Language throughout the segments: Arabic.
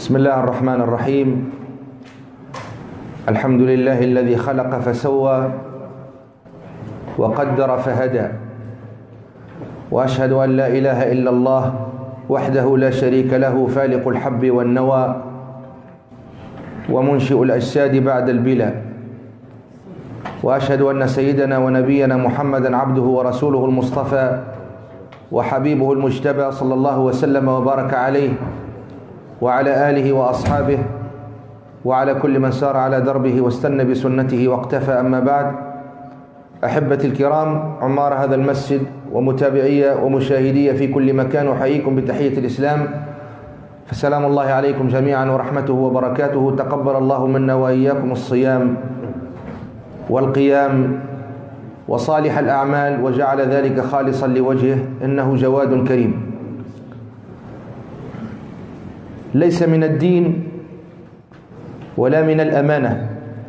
بسم الله الرحمن الرحيم. الحمد لله الذي خلق فسوى وقدر فهدى، وأشهد أن لا إله إلا الله وحده لا شريك له، فالق الحب والنوى ومنشئ الأجساد بعد البلا، وأشهد أن سيدنا ونبينا محمدا عبده ورسوله المصطفى وحبيبه المجتبى، صلى الله وسلم وبارك عليه وعلى آله وأصحابه وعلى كل من سار على دربه واستنى بسنته واقتفى. أما بعد، أحبتي الكرام، عمار هذا المسجد ومتابعي ومشاهدي في كل مكان، أحييكم بتحية الإسلام، فسلام الله عليكم جميعا ورحمته وبركاته. تقبل الله منا وإياكم الصيام والقيام وصالح الأعمال، وجعل ذلك خالصا لوجهه، إنه جواد كريم. ليس من الدين ولا من الأمانة،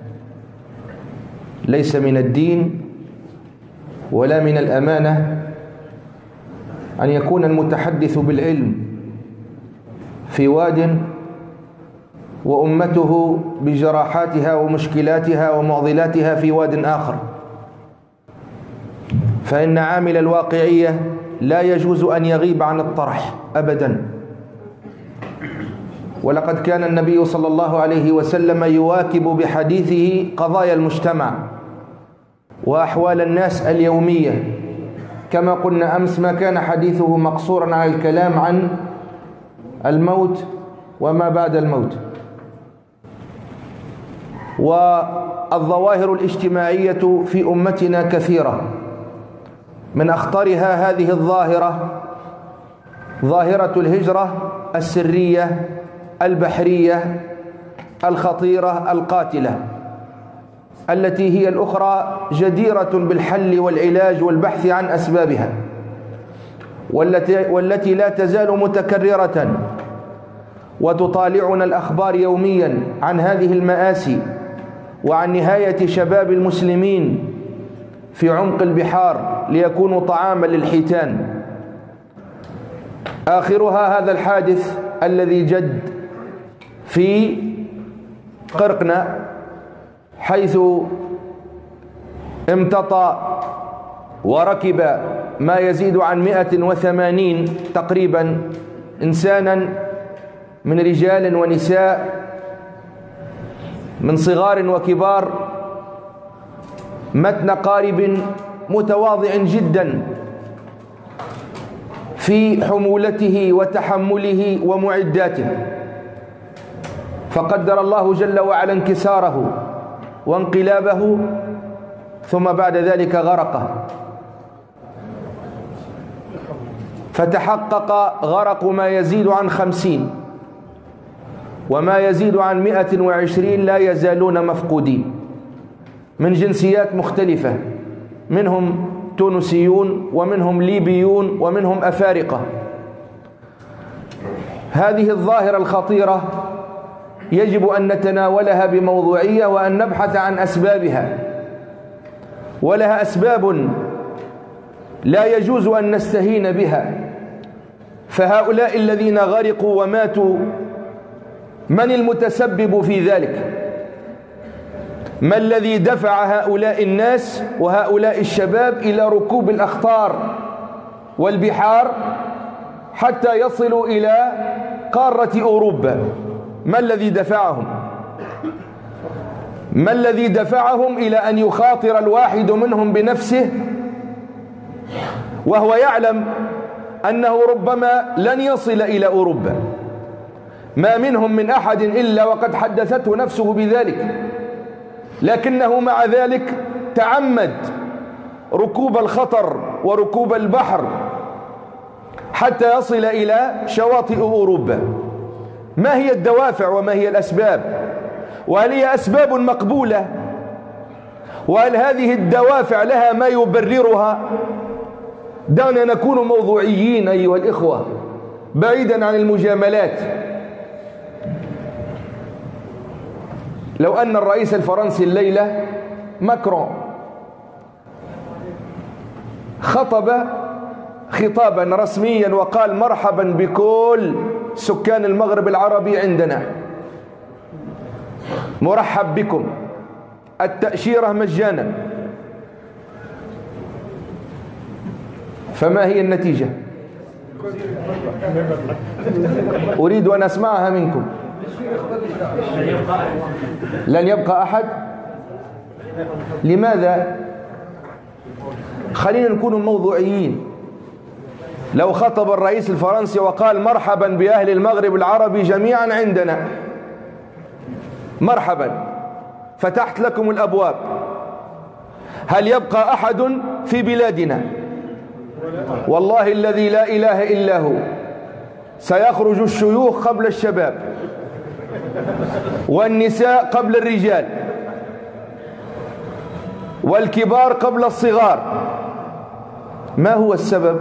ليس من الدين ولا من الأمانة أن يكون المتحدث بالعلم في واد وأمته بجراحاتها ومشكلاتها ومعضلاتها في واد آخر، فإن عامل الواقعية لا يجوز أن يغيب عن الطرح أبدا. ولقد كان النبي صلى الله عليه وسلم يواكب بحديثه قضايا المجتمع وأحوال الناس اليومية. كما قلنا أمس، ما كان حديثه مقصورا على الكلام عن الموت وما بعد الموت. والظواهر الاجتماعية في أمتنا كثيرة، من أخطرها هذه الظاهرة، ظاهرة الهجرة السرية البحرية الخطيرة القاتلة، التي هي الأخرى جديرة بالحل والعلاج والبحث عن أسبابها، والتي لا تزال متكررة. وتطالعنا الأخبار يوميا عن هذه المآسي وعن نهاية شباب المسلمين في عمق البحار ليكونوا طعاما للحيتان. آخرها هذا الحادث الذي جد في قرقنة، حيث امتطى وركب ما يزيد عن 180 تقريبا إنسانا من رجال ونساء، من صغار وكبار، متن قارب متواضع جدا في حمولته وتحمله ومعداته، فقدر الله جل وعلا انكساره وانقلابه، ثم بعد ذلك غرقه. فتحقق غرق ما يزيد عن 50 وما يزيد عن 120 لا يزالون مفقودين، من جنسيات مختلفة، منهم تونسيون ومنهم ليبيون ومنهم أفارقة. هذه الظاهرة الخطيرة يجب أن نتناولها بموضوعية وأن نبحث عن أسبابها، ولها أسباب لا يجوز أن نستهين بها. فهؤلاء الذين غرقوا وماتوا، من المتسبب في ذلك؟ ما الذي دفع هؤلاء الناس وهؤلاء الشباب إلى ركوب الأخطار والبحار حتى يصلوا إلى قارة أوروبا؟ ما الذي دفعهم؟ ما الذي دفعهم إلى أن يخاطر الواحد منهم بنفسه وهو يعلم أنه ربما لن يصل إلى أوروبا؟ ما منهم من أحد إلا وقد حدثته نفسه بذلك، لكنه مع ذلك تعمد ركوب الخطر وركوب البحر حتى يصل إلى شواطئ أوروبا. ما هي الدوافع وما هي الأسباب؟ وهل هي أسباب مقبولة؟ وهل هذه الدوافع لها ما يبررها؟ دعنا نكون موضوعيين أيها الإخوة، بعيدا عن المجاملات. لو أن الرئيس الفرنسي الليلة ماكرون خطب خطابا رسميا وقال مرحبا بكل سكان المغرب العربي عندنا مرحب بكم، التأشيرة مجانا. فما هي النتيجة؟ أريد أن أسمعها منكم. لن يبقى أحد. لماذا؟ خلينا نكون موضوعيين. لو خطب الرئيس الفرنسي وقال مرحبا بأهل المغرب العربي جميعا عندنا، مرحبا، فتحت لكم الأبواب، هل يبقى أحد في بلادنا؟ والله الذي لا إله إلا هو سيخرج الشيوخ قبل الشباب والنساء قبل الرجال والكبار قبل الصغار. ما هو السبب؟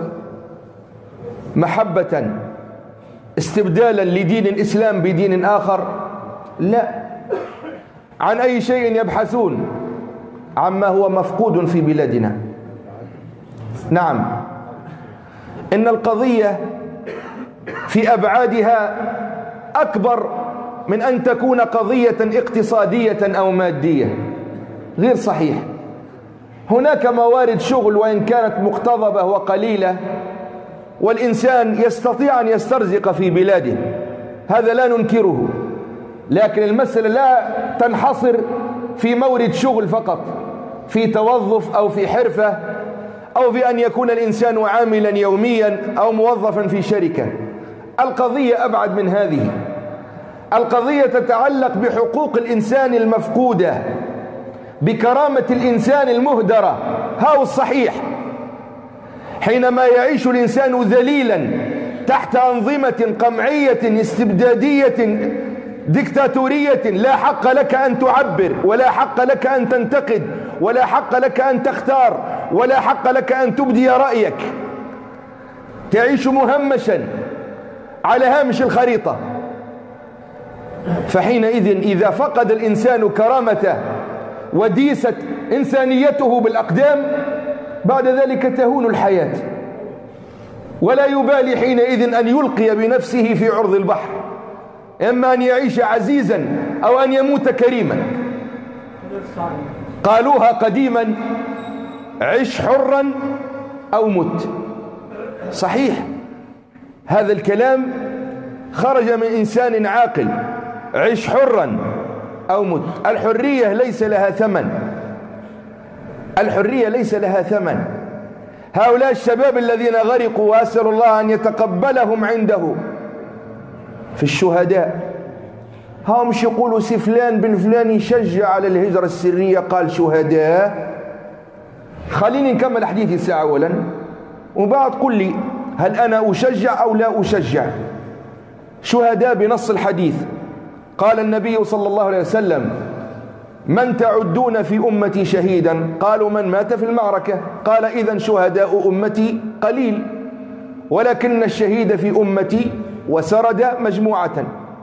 محبة، استبدالا لدين الإسلام بدين آخر؟ لا. عن أي شيء يبحثون؟ عما هو مفقود في بلادنا. نعم، إن القضية في أبعادها أكبر من أن تكون قضية اقتصادية أو مادية. غير صحيح. هناك موارد شغل وإن كانت مقتضبة وقليلة، والإنسان يستطيع أن يسترزق في بلاده، هذا لا ننكره، لكن المسألة لا تنحصر في مورد شغل فقط، في توظف أو في حرفة أو في أن يكون الإنسان عاملا يوميا أو موظفا في شركة. القضية أبعد من هذه. القضية تتعلق بحقوق الإنسان المفقودة، بكرامة الإنسان المهدرة. هاو الصحيح. حينما يعيش الإنسان ذليلا تحت أنظمة قمعية استبدادية ديكتاتورية، لا حق لك أن تعبر، ولا حق لك أن تنتقد، ولا حق لك أن تختار، ولا حق لك أن تبدي رأيك. تعيش مهمشا على هامش الخريطة. فحينئذ إذا فقد الإنسان كرامته وديست إنسانيته بالأقدام، بعد ذلك تهون الحياة، ولا يبالي حينئذ أن يلقي بنفسه في عرض البحر، إما أن يعيش عزيزا أو أن يموت كريما. قالوها قديما: عش حرا أو مت. صحيح، هذا الكلام خرج من إنسان عاقل. عش حرا أو مت. الحرية ليس لها ثمن. الحرية ليس لها ثمن. هؤلاء الشباب الذين غرقوا، وأسأل الله أن يتقبلهم عنده في الشهداء، هم مش يقولوا سي فلان بن فلان يشجع على الهجرة السرية قال شهداء. خليني نكمل حديثي الساعة أولا، وبعد قل لي هل أنا أشجع أو لا أشجع. شهداء بنص الحديث. قال النبي صلى الله عليه وسلم: من تعدون في أمتي شهيدا؟ قالوا: من مات في المعركة. قال: إذن شهداء أمتي قليل، ولكن الشهيد في أمتي وسرد مجموعة: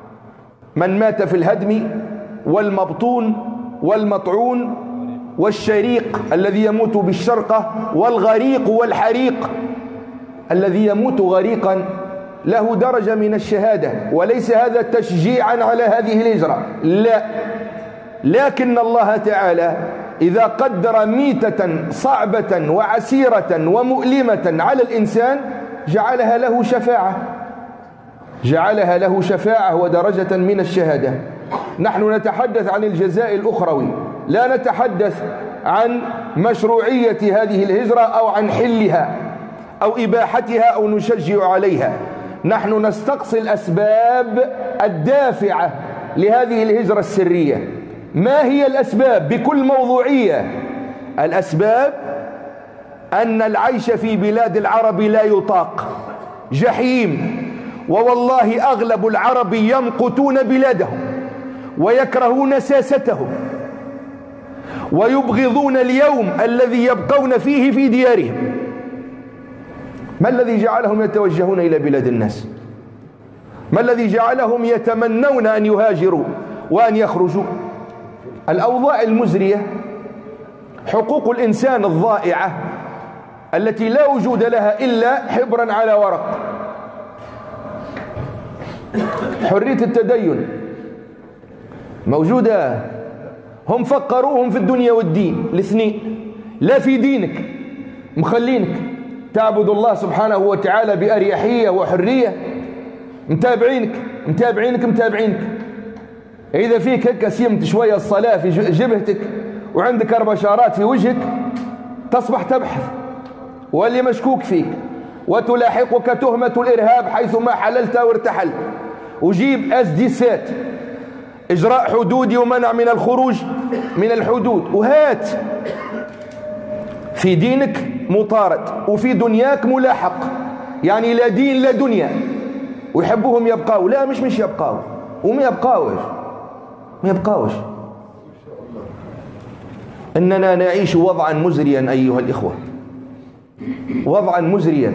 من مات في الهدم والمبطون والمطعون والشريق الذي يموت بالشرقة، والغريق والحريق الذي يموت غريقا له درجة من الشهادة. وليس هذا تشجيعا على هذه الهجرة، لا، لكن الله تعالى إذا قدر ميتة صعبة وعسيرة ومؤلمة على الإنسان جعلها له شفاعة، جعلها له شفاعة ودرجة من الشهادة. نحن نتحدث عن الجزاء الأخروي، لا نتحدث عن مشروعية هذه الهجرة أو عن حلها أو إباحتها أو نشجع عليها. نحن نستقصي الأسباب الدافعة لهذه الهجرة السرية. ما هي الأسباب بكل موضوعية؟ الأسباب أن العيش في بلاد العرب لا يطاق، جحيم. ووالله أغلب العرب يمقتون بلادهم ويكرهون ساستهم ويبغضون اليوم الذي يبقون فيه في ديارهم. ما الذي جعلهم يتوجهون إلى بلاد الناس؟ ما الذي جعلهم يتمنون أن يهاجروا وأن يخرجوا؟ الأوضاع المزرية، حقوق الإنسان الضائعة التي لا وجود لها إلا حبرا على ورق. حرية التدين موجودة، هم فقروهم في الدنيا والدين الاثنين. لا في دينك مخلينك تعبد الله سبحانه وتعالى بأريحية وحرية، متابعينك. إذا فيك هيك سيمت شوية الصلاة في جبهتك وعندك 4 شارات في وجهك تصبح تبحث، واللي مشكوك فيك وتلاحقك تهمة الإرهاب حيثما حللت وارتحلت، وجيب أسديسات إجراء حدودي ومنع من الخروج من الحدود، وهات في دينك مطارد وفي دنياك ملاحق، يعني لا دين لا دنيا، ويحبوهم يبقاوا. لا مش يبقاوا، وما يبقاوش. إننا نعيش وضعا مزريا أيها الإخوة، وضعا مزريا.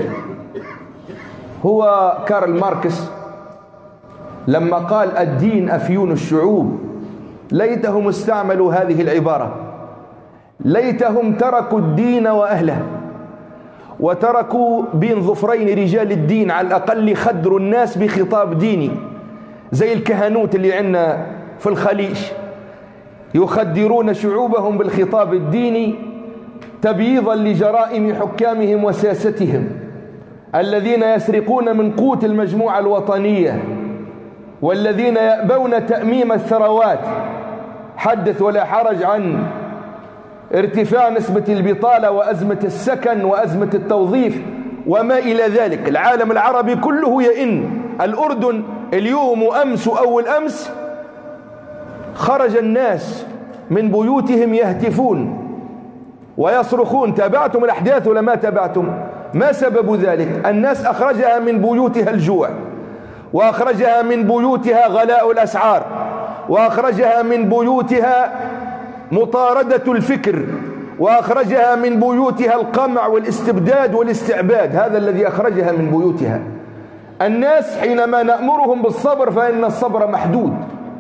هو كارل ماركس لما قال الدين أفيون الشعوب، ليتهم استعملوا هذه العبارة، ليتهم تركوا الدين وأهله، وتركوا بين ظفرين رجال الدين على الأقل خدروا الناس بخطاب ديني، زي الكهنوت اللي عندنا في الخليج يخدرون شعوبهم بالخطاب الديني تبييضا لجرائم حكامهم وساستهم الذين يسرقون من قوت المجموعة الوطنية، والذين يأبون تأميم الثروات. حدث ولا حرج عن ارتفاع نسبة البطالة وأزمة السكن وأزمة التوظيف وما إلى ذلك. العالم العربي كله يئن. الأردن اليوم وأمس وأول أمس خرج الناس من بيوتهم يهتفون ويصرخون. تابعتم الأحداث ولا ما تابعتم؟ ما سبب ذلك؟ الناس أخرجها من بيوتها الجوع، وأخرجها من بيوتها غلاء الأسعار، وأخرجها من بيوتها مطاردة الفكر، وأخرجها من بيوتها القمع والاستبداد والاستعباد. هذا الذي أخرجها من بيوتها. الناس حينما نأمرهم بالصبر فإن الصبر محدود.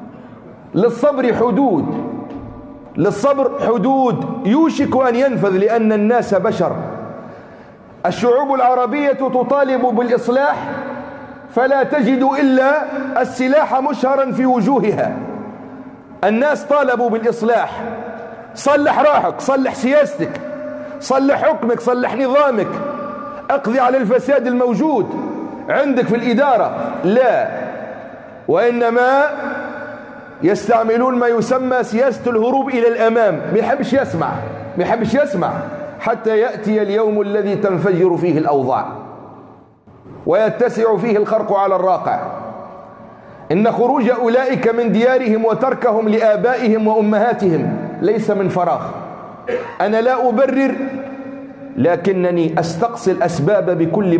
للصبر حدود يوشك أن ينفذ، لأن الناس بشر. الشعوب العربية تطالب بالإصلاح فلا تجد إلا السلاح مشهرا في وجوهها. الناس طالبوا بالإصلاح. صلح راحك، صلح سياستك، صلح حكمك، صلح نظامك، اقضي على الفساد الموجود عندك في الإدارة. لا، وإنما يستعملون ما يسمى سياسة الهروب إلى الأمام. ما يحبش يسمع حتى يأتي اليوم الذي تنفجر فيه الأوضاع ويتسع فيه الخرق على الراقع. إن خروج أولئك من ديارهم وتركهم لآبائهم وأمهاتهم ليس من فراغ. أنا لا أبرر، لكنني أستقصي الأسباب بكل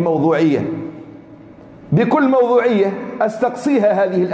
موضوعية أستقصيها. هذه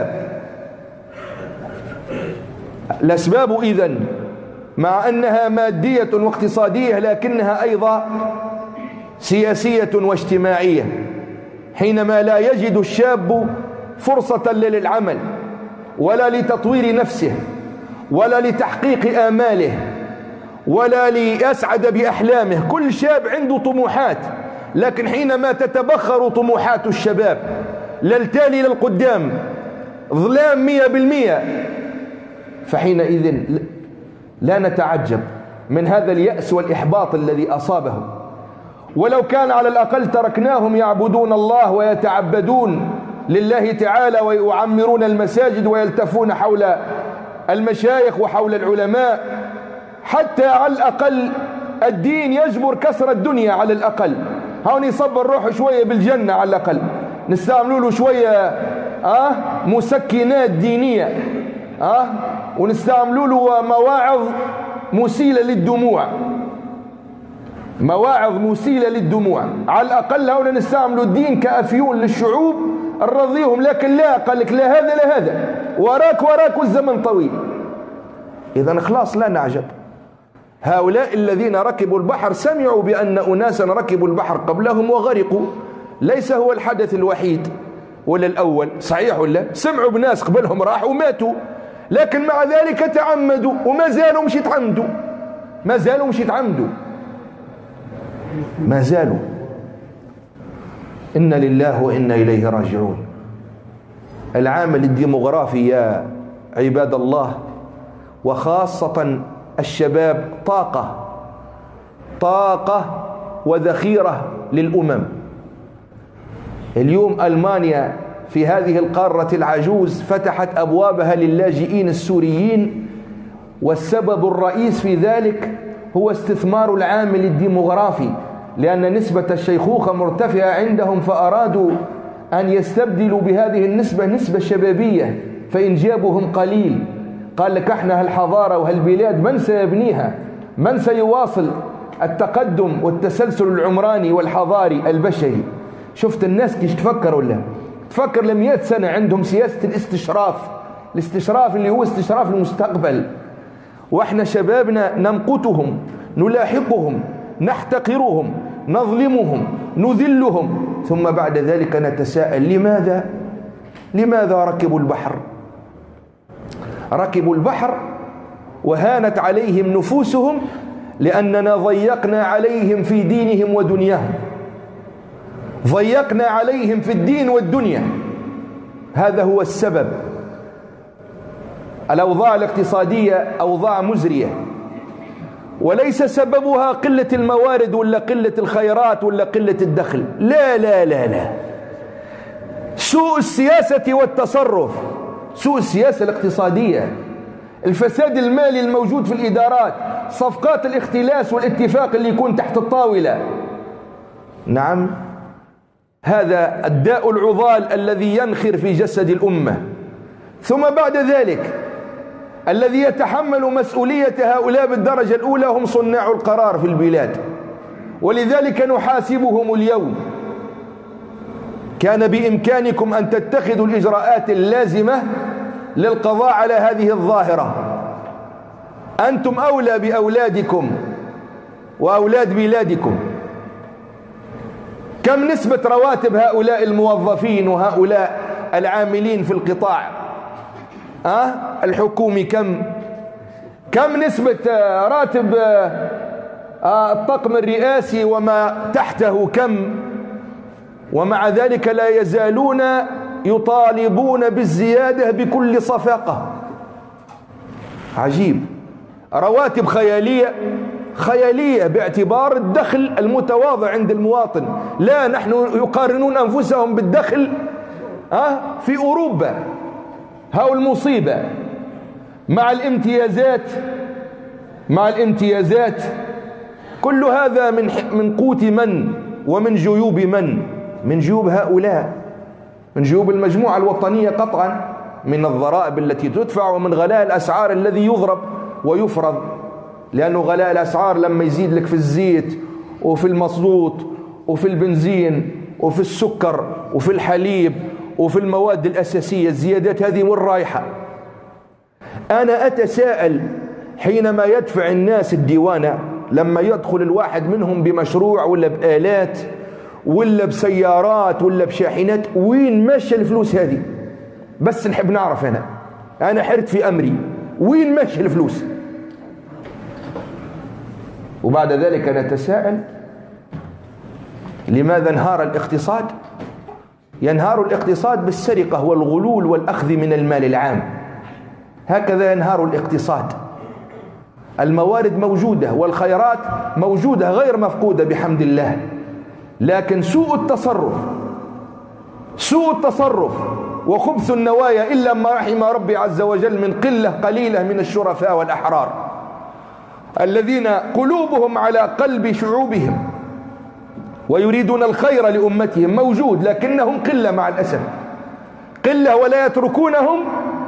الأسباب إذن مع أنها مادية واقتصادية لكنها أيضا سياسية واجتماعية. حينما لا يجد الشاب فرصة للعمل ولا لتطوير نفسه ولا لتحقيق آماله ولا ليسعد بأحلامه. كل شاب عنده طموحات، لكن حينما تتبخر طموحات الشباب للتالي للقدام ظلام 100%، فحينئذ لا نتعجب من هذا اليأس والإحباط الذي أصابهم. ولو كان على الأقل تركناهم يعبدون الله ويتعبدون لله تعالى ويعمرون المساجد ويلتفون حول المشايخ وحول العلماء، حتى على الأقل الدين يجبر كسر الدنيا. على الأقل هون يصبر روحه شوية بالجنة، على الأقل نستعملوا له شوية مسكنات دينية، ونستعملوا له مواعظ مسيلة للدموع. على الأقل هون نستعملوا الدين كأفيون للشعوب الرضيهم. لكن لا، قال لك لا هذا لا هذا، وراك الزمن طويل. إذن خلاص لا نعجب. هؤلاء الذين ركبوا البحر سمعوا بأن أناسا ركبوا البحر قبلهم وغرقوا. ليس هو الحدث الوحيد ولا الأول، صحيح ولا؟ سمعوا بناس قبلهم راحوا وماتوا، لكن مع ذلك تعمدوا وما زالوا مش يتعمدوا، ما زالوا. إن لله وإنا إليه راجعون. العامل الديموغرافي يا عباد الله وخاصة الشباب طاقة وذخيرة للأمم. اليوم ألمانيا في هذه القارة العجوز فتحت أبوابها للاجئين السوريين، والسبب الرئيس في ذلك هو استثمار العامل الديموغرافي، لأن نسبة الشيخوخة مرتفعة عندهم، فأرادوا أن يستبدلوا بهذه النسبة نسبة شبابية، فإنجابهم قليل. قال لك احنا هالحضارة وهالبلاد من سيبنيها؟ من سيواصل التقدم والتسلسل العمراني والحضاري البشري؟ شفت الناس كيف تفكر؟ ولا تفكر ل100 سنة عندهم سياسة الاستشراف اللي هو استشراف المستقبل، واحنا شبابنا نمقتهم، نلاحقهم، نحتقرهم، نظلمهم، نذلهم، ثم بعد ذلك نتساءل لماذا ركبوا البحر؟ ركبوا البحر وهانت عليهم نفوسهم لأننا ضيقنا عليهم في دينهم ودنياهم، ضيقنا عليهم في الدين والدنيا. هذا هو السبب. الأوضاع الاقتصادية أوضاع مزرية، وليس سببها قلة الموارد ولا قلة الخيرات ولا قلة الدخل، لا لا لا لا، سوء السياسة والتصرف، سوء السياسة الاقتصادية، الفساد المالي الموجود في الإدارات، صفقات الاختلاس والاتفاق اللي يكون تحت الطاولة. نعم، هذا الداء العضال الذي ينخر في جسد الأمة. ثم بعد ذلك الذي يتحمل مسؤولية هؤلاء بالدرجة الأولى هم صناع القرار في البلاد، ولذلك نحاسبهم اليوم. كان بإمكانكم أن تتخذوا الإجراءات اللازمة للقضاء على هذه الظاهرة. أنتم أولى بأولادكم وأولاد بلادكم. كم نسبة رواتب هؤلاء الموظفين وهؤلاء العاملين في القطاع الحكومي؟ كم نسبة راتب الطاقم الرئاسي وما تحته؟ كم؟ ومع ذلك لا يزالون يطالبون بالزيادة بكل صفاقة. عجيب، رواتب خيالية باعتبار الدخل المتواضع عند المواطن. لا، نحن يقارنون أنفسهم بالدخل في أوروبا. هاو المصيبة. مع الامتيازات كل هذا من قوت من ومن جيوب من؟ من جيوب هؤلاء، من جيوب المجموعة الوطنية قطعا، من الضرائب التي تدفع ومن غلاء الأسعار الذي يضرب ويفرض. لأنه غلاء الأسعار لما يزيد لك في الزيت وفي المصوت وفي البنزين وفي السكر وفي الحليب وفي المواد الأساسية، الزيادات هذه وين رايحة؟ أنا أتساءل حينما يدفع الناس الديوانة، لما يدخل الواحد منهم بمشروع ولا بآلات ولا بسيارات ولا بشاحنات، وين ماشى الفلوس هذه؟ بس نحب نعرف. أنا حرت في أمري، وين ماشى الفلوس؟ وبعد ذلك نتساءل لماذا انهار الاقتصاد؟ ينهار الاقتصاد بالسرقة والغلول والأخذ من المال العام. هكذا ينهار الاقتصاد. الموارد موجودة والخيرات موجودة غير مفقودة بحمد الله، لكن سوء التصرف وخبث النوايا، إلا ما رحم ربي عز وجل من قلة قليلة من الشرفاء والأحرار الذين قلوبهم على قلب شعوبهم ويريدون الخير لأمتهم، موجود، لكنهم قلة مع الأسف، قلة، ولا يتركونهم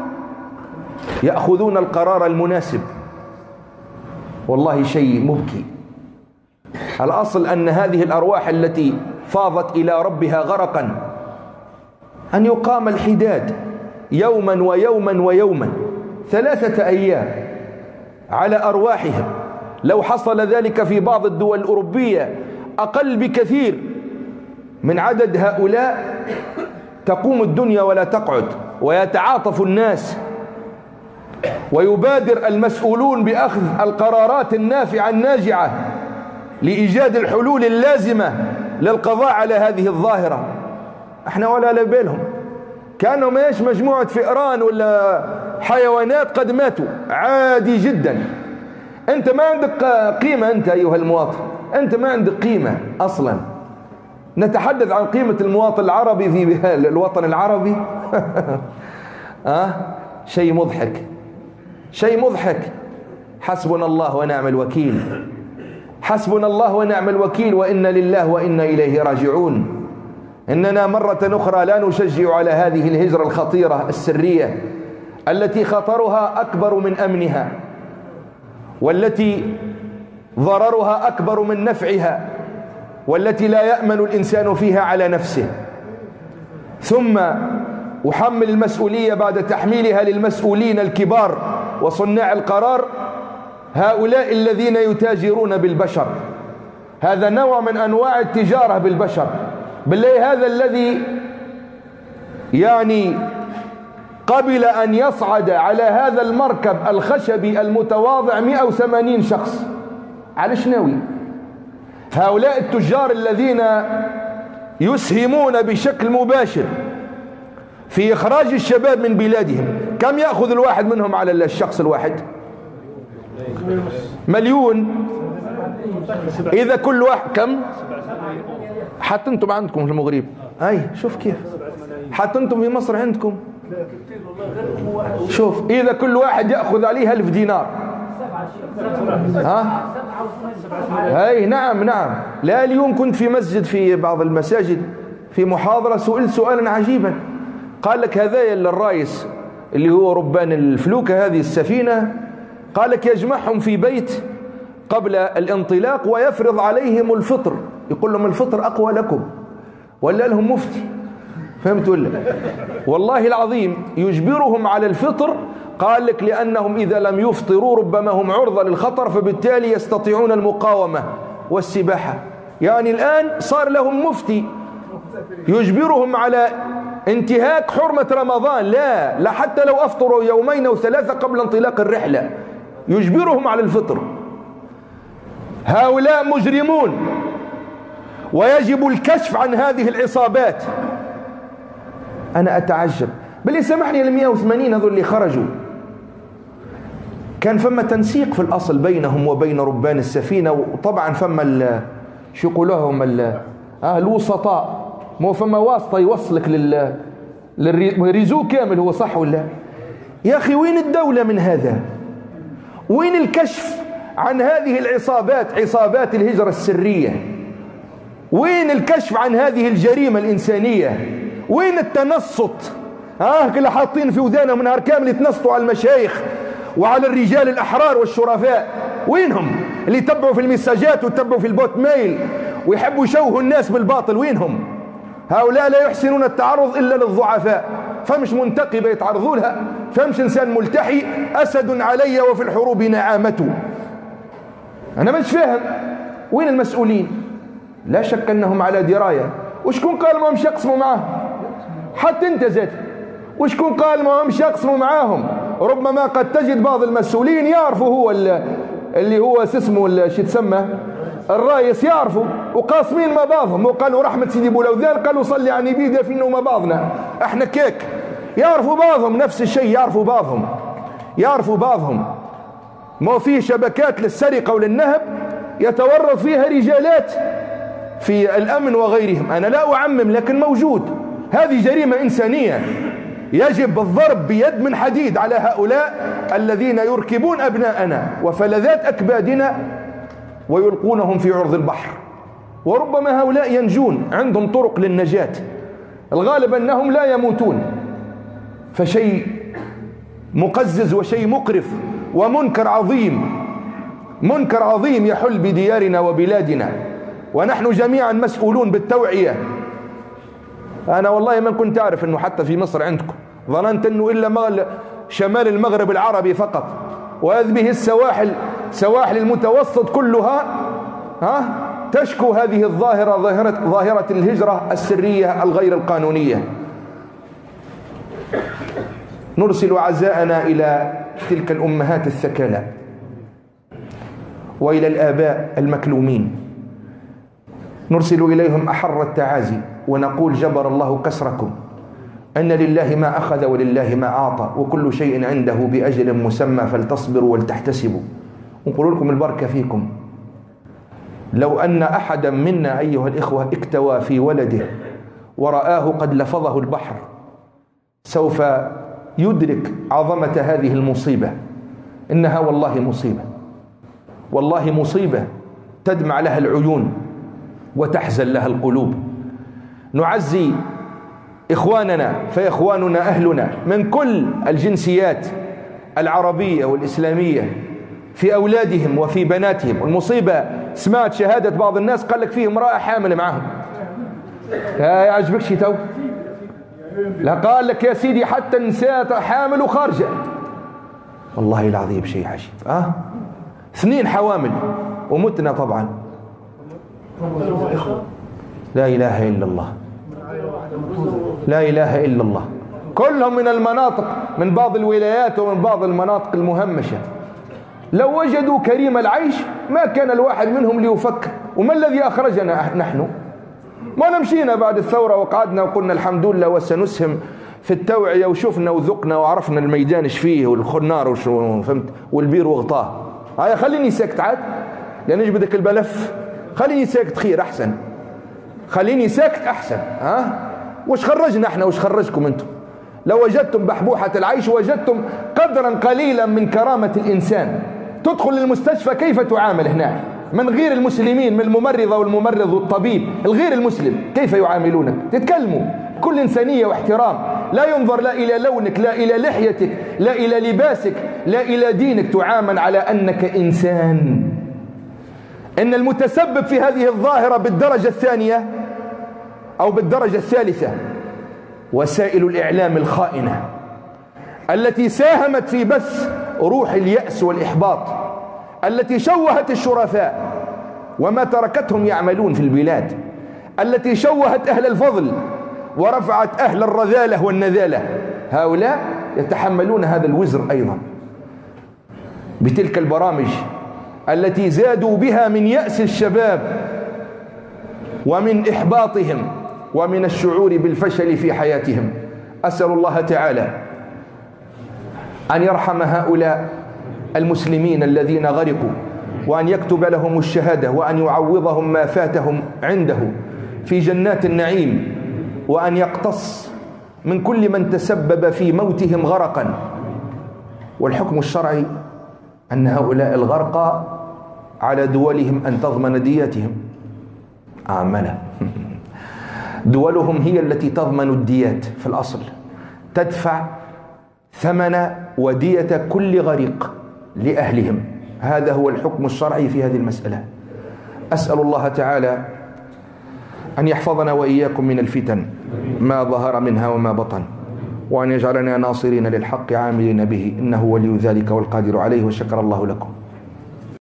يأخذون القرار المناسب. والله شيء مبكي. الأصل أن هذه الأرواح التي فاضت إلى ربها غرقا أن يقام الحداد يوما ويوما ويوما، 3 أيام على أرواحهم. لو حصل ذلك في بعض الدول الأوروبية أقل بكثير من عدد هؤلاء تقوم الدنيا ولا تقعد، ويتعاطف الناس ويبادر المسؤولون بأخذ القرارات النافعة الناجعة لإيجاد الحلول اللازمة للقضاء على هذه الظاهرة. احنا ولا لبالهم، كانوا ماش مجموعة فئران ولا حيوانات قد ماتوا عادي جدا. أنت ما عندك قيمة، أنت أيها المواطن، أنت ما عندك قيمة أصلا. نتحدث عن قيمة المواطن العربي في الوطن العربي. شيء مضحك، شيء مضحك. حسبنا الله ونعم الوكيل، حسبنا الله ونعم الوكيل، وإنا لله وإنا إليه راجعون. إننا مرة أخرى لا نشجع على هذه الهجرة الخطيرة السرية التي خطرها أكبر من أمنها، والتي ضررها أكبر من نفعها، والتي لا يأمن الإنسان فيها على نفسه. ثم أحمل المسؤولية بعد تحميلها للمسؤولين الكبار وصناع القرار، هؤلاء الذين يتاجرون بالبشر. هذا نوع من أنواع التجارة بالبشر. بالله هذا الذي يعني قبل أن يصعد على هذا المركب الخشبي المتواضع 180 شخص على شناوي؟ هؤلاء التجار الذين يسهمون بشكل مباشر في إخراج الشباب من بلادهم، كم يأخذ الواحد منهم على الشخص الواحد؟ مليون. إذا كل واحد كم؟ حتى أنتم عندكم في المغرب، أي شوف كيف، حتى أنتم في مصر عندكم، شوف إذا كل واحد يأخذ عليه 1000 دينار. هاي نعم نعم. لا اليوم كنت في مسجد، في بعض المساجد في محاضرة، سئلت سؤالا عجيبا. قال لك هذا الرئيس اللي هو ربان الفلوكة هذه السفينة، قال لك يجمعهم في بيت قبل الانطلاق ويفرض عليهم الفطر، يقول لهم الفطر أقوى لكم، ولا لهم مفتي، فهمت ولا؟ والله العظيم يجبرهم على الفطر. قال لك لأنهم إذا لم يفطروا ربما هم عرضة للخطر، فبالتالي يستطيعون المقاومة والسباحة. يعني الآن صار لهم مفتي يجبرهم على انتهاك حرمة رمضان، لا حتى لو أفطروا 2 أو 3 قبل انطلاق الرحلة يجبرهم على الفطر. هؤلاء مجرمون، ويجب الكشف عن هذه العصابات. أنا أتعجب باللي سمحني، ال 180 هذول اللي خرجوا كان فما تنسيق في الأصل بينهم وبين ربان السفينة، وطبعا فما شو يقولوهم الوسطاء، مو فما واسطة يوصلك للريزو كامل، هو صح ولا؟ يا أخي وين الدولة من هذا؟ وين الكشف عن هذه العصابات، عصابات الهجرة السرية؟ وين الكشف عن هذه الجريمة الإنسانية؟ وين التنصت؟ كل حاطين في ودانهم نهار كامل يتنصتوا على المشايخ وعلى الرجال الأحرار والشرفاء. وينهم اللي يتبعوا في المساجات ويتبعوا في البوت ميل ويحبوا يشوهوا الناس بالباطل؟ وينهم؟ هؤلاء لا يحسنون التعرض إلا للضعفاء. فمش منتقبة يتعرضوا لها، فمش إنسان ملتحي، أسد علي وفي الحروب نعامته. أنا مش فاهم وين المسؤولين؟ لا شك أنهم على دراية. وشكون قال ما همش يقسموا معاه؟ حتى أنت زاد وشكون قال ما همش يقسموا معاهم؟ ربما قد تجد بعض المسؤولين يعرفوا هو اللي هو اسمه شو تسمى الرئيس، يعرفوا وقاسمين ما بعضهم، وقالوا رحمة سيدي بولوذان قالوا صلي على النبي دافنوا ما بعضنا. احنا كيك يعرفوا بعضهم نفس الشيء، يعرفوا بعضهم. ما فيه شبكات للسرقة وللنهب يتورط فيها رجالات في الأمن وغيرهم. أنا لا أعمم لكن موجود. هذه جريمة إنسانية، يجب الضرب بيد من حديد على هؤلاء الذين يركبون أبناءنا وفلذات أكبادنا ويلقونهم في عرض البحر. وربما هؤلاء ينجون، عندهم طرق للنجاة، الغالب أنهم لا يموتون. فشيء مقزز وشيء مقرف ومنكر عظيم، منكر عظيم يحل بديارنا وبلادنا، ونحن جميعا مسؤولون بالتوعية. أنا والله ما كنت أعرف أنه حتى في مصر عندكم، ظننت أنه إلا شمال المغرب العربي فقط، وهذه السواحل سواحل المتوسط كلها تشكو هذه الظاهرة، ظاهرة الهجرة السرية الغير القانونية. نرسل عزاءنا إلى تلك الأمهات الثكالى وإلى الآباء المكلومين، نرسل إليهم أحر التعازي ونقول جبر الله كسركم. أن لله ما أخذ ولله ما أعطى وكل شيء عنده بأجل مسمى فلتصبروا ولتحتسبوا. ونقول لكم البركة فيكم. لو أن أحدا منا أيها الإخوة اكتوى في ولده ورآه قد لفظه البحر سوف يدرك عظمة هذه المصيبة. إنها والله مصيبة، والله مصيبة تدمع لها العيون وتحزن لها القلوب. نعزي إخواننا فإخواننا أهلنا من كل الجنسيات العربية والإسلامية في أولادهم وفي بناتهم. المصيبة سمعت شهادة بعض الناس قال لك فيه امرأة حامل معهم. يعجبك شي تو؟ لا قال لك يا سيدي حتى النساء حامل وخارجة. والله العظيم شيء عجيب. 2 حوامل ومتنا طبعا. لا إله إلا الله، لا إله إلا الله. كلهم من المناطق، من بعض الولايات ومن بعض المناطق المهمشة. لو وجدوا كريم العيش ما كان الواحد منهم ليفكر. وما الذي أخرجنا نحن؟ ما نمشينا بعد الثورة وقعدنا وقلنا الحمد لله وسنسهم في التوعية وشفنا وذقنا وعرفنا الميدان ايش فيه والخنار وشو فهمت والبير وغطاه. هيا خليني ساكت عاد لأن يجبدك الملف. خليني ساكت خير أحسن، خليني ساكت أحسن. وش خرجنا احنا وش خرجكم انتم؟ لو وجدتم بحبوحة العيش وجدتم قدرا قليلا من كرامة الإنسان. تدخل للمستشفى كيف تعامل هناك من غير المسلمين، من الممرضة والممرض والطبيب الغير المسلم كيف يعاملونك؟ تتكلموا كل إنسانية واحترام، لا ينظر لا إلى لونك، لا إلى لحيتك، لا إلى لباسك، لا إلى دينك، تعامل على أنك إنسان. إن المتسبب في هذه الظاهرة بالدرجة الثانية أو بالدرجة الثالثة وسائل الإعلام الخائنة التي ساهمت في بث روح اليأس والإحباط، التي شوهت الشرفاء وما تركتهم يعملون في البلاد، التي شوهت أهل الفضل ورفعت أهل الرذالة والنذالة. هؤلاء يتحملون هذا الوزر أيضا بتلك البرامج التي زادوا بها من يأس الشباب ومن إحباطهم ومن الشعور بالفشل في حياتهم. أسأل الله تعالى أن يرحم هؤلاء المسلمين الذين غرقوا، وأن يكتب لهم الشهادة، وأن يعوضهم ما فاتهم عنده في جنات النعيم، وأن يقتص من كل من تسبب في موتهم غرقا. والحكم الشرعي أن هؤلاء الغرقى على دولهم أن تضمن دياتهم. عاملة دولهم هي التي تضمن الديات في الأصل، تدفع ثمن ودية كل غريق لأهلهم. هذا هو الحكم الشرعي في هذه المسألة. أسأل الله تعالى أن يحفظنا وإياكم من الفتن ما ظهر منها وما بطن، وأن يجعلنا ناصرين للحق عاملين به، إنه ولي ذلك والقادر عليه. وشكر الله لكم.